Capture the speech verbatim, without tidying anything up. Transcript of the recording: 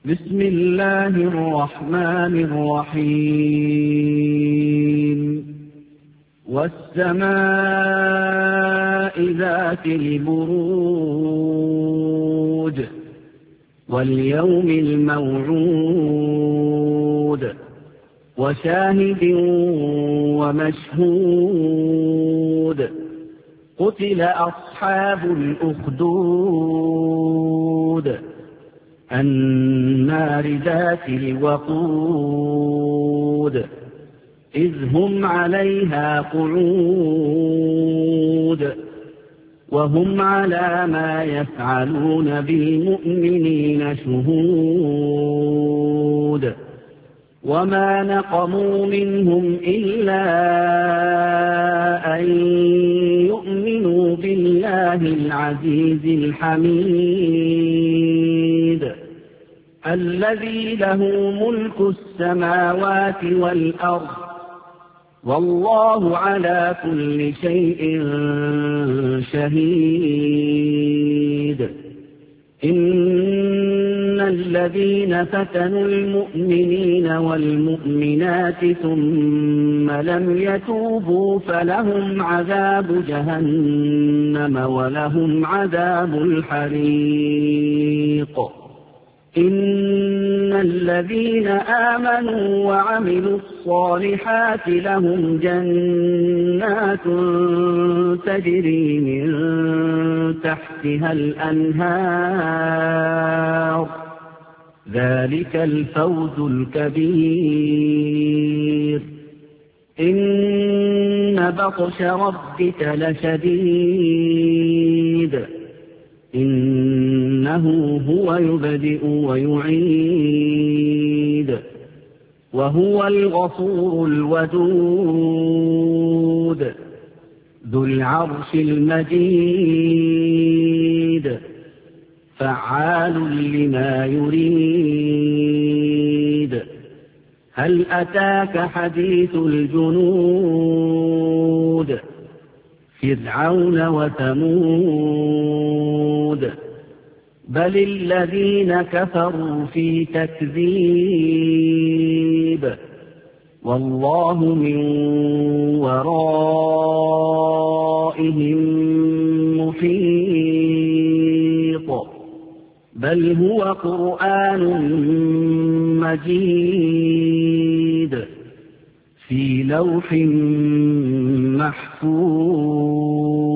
بسم الله الرحمن الرحيم والسماء ذات البروج واليوم الموعود وشاهد ومشهود قتل أصحاب الأخدود النار ذات الوقود إذ هم عليها قعود وهم على ما يفعلون بالمؤمنين شهود وما نقموا منهم إلا أن يؤمنوا بالله العزيز الحميد الذي له ملك السماوات والأرض والله على كل شيء شهيد إن الذين فتنوا المؤمنين والمؤمنات ثم لم يتوبوا فلهم عذاب جهنم ولهم عذاب الحريق إن الذين آمنوا وعملوا الصالحات لهم جنات تجري من تحتها الأنهار ذلك الفوز الكبير إن بطش ربك لشديد إنه هو يبدئ ويعيد وهو الغفور الودود ذو العرش المجيد فعال لما يريد هل أتاك حديث الجنود فرعون وثمود بل الذين كفروا في تكذيب والله من ورائهم محيط بل هو قرآن مجيد في لوح محفوظ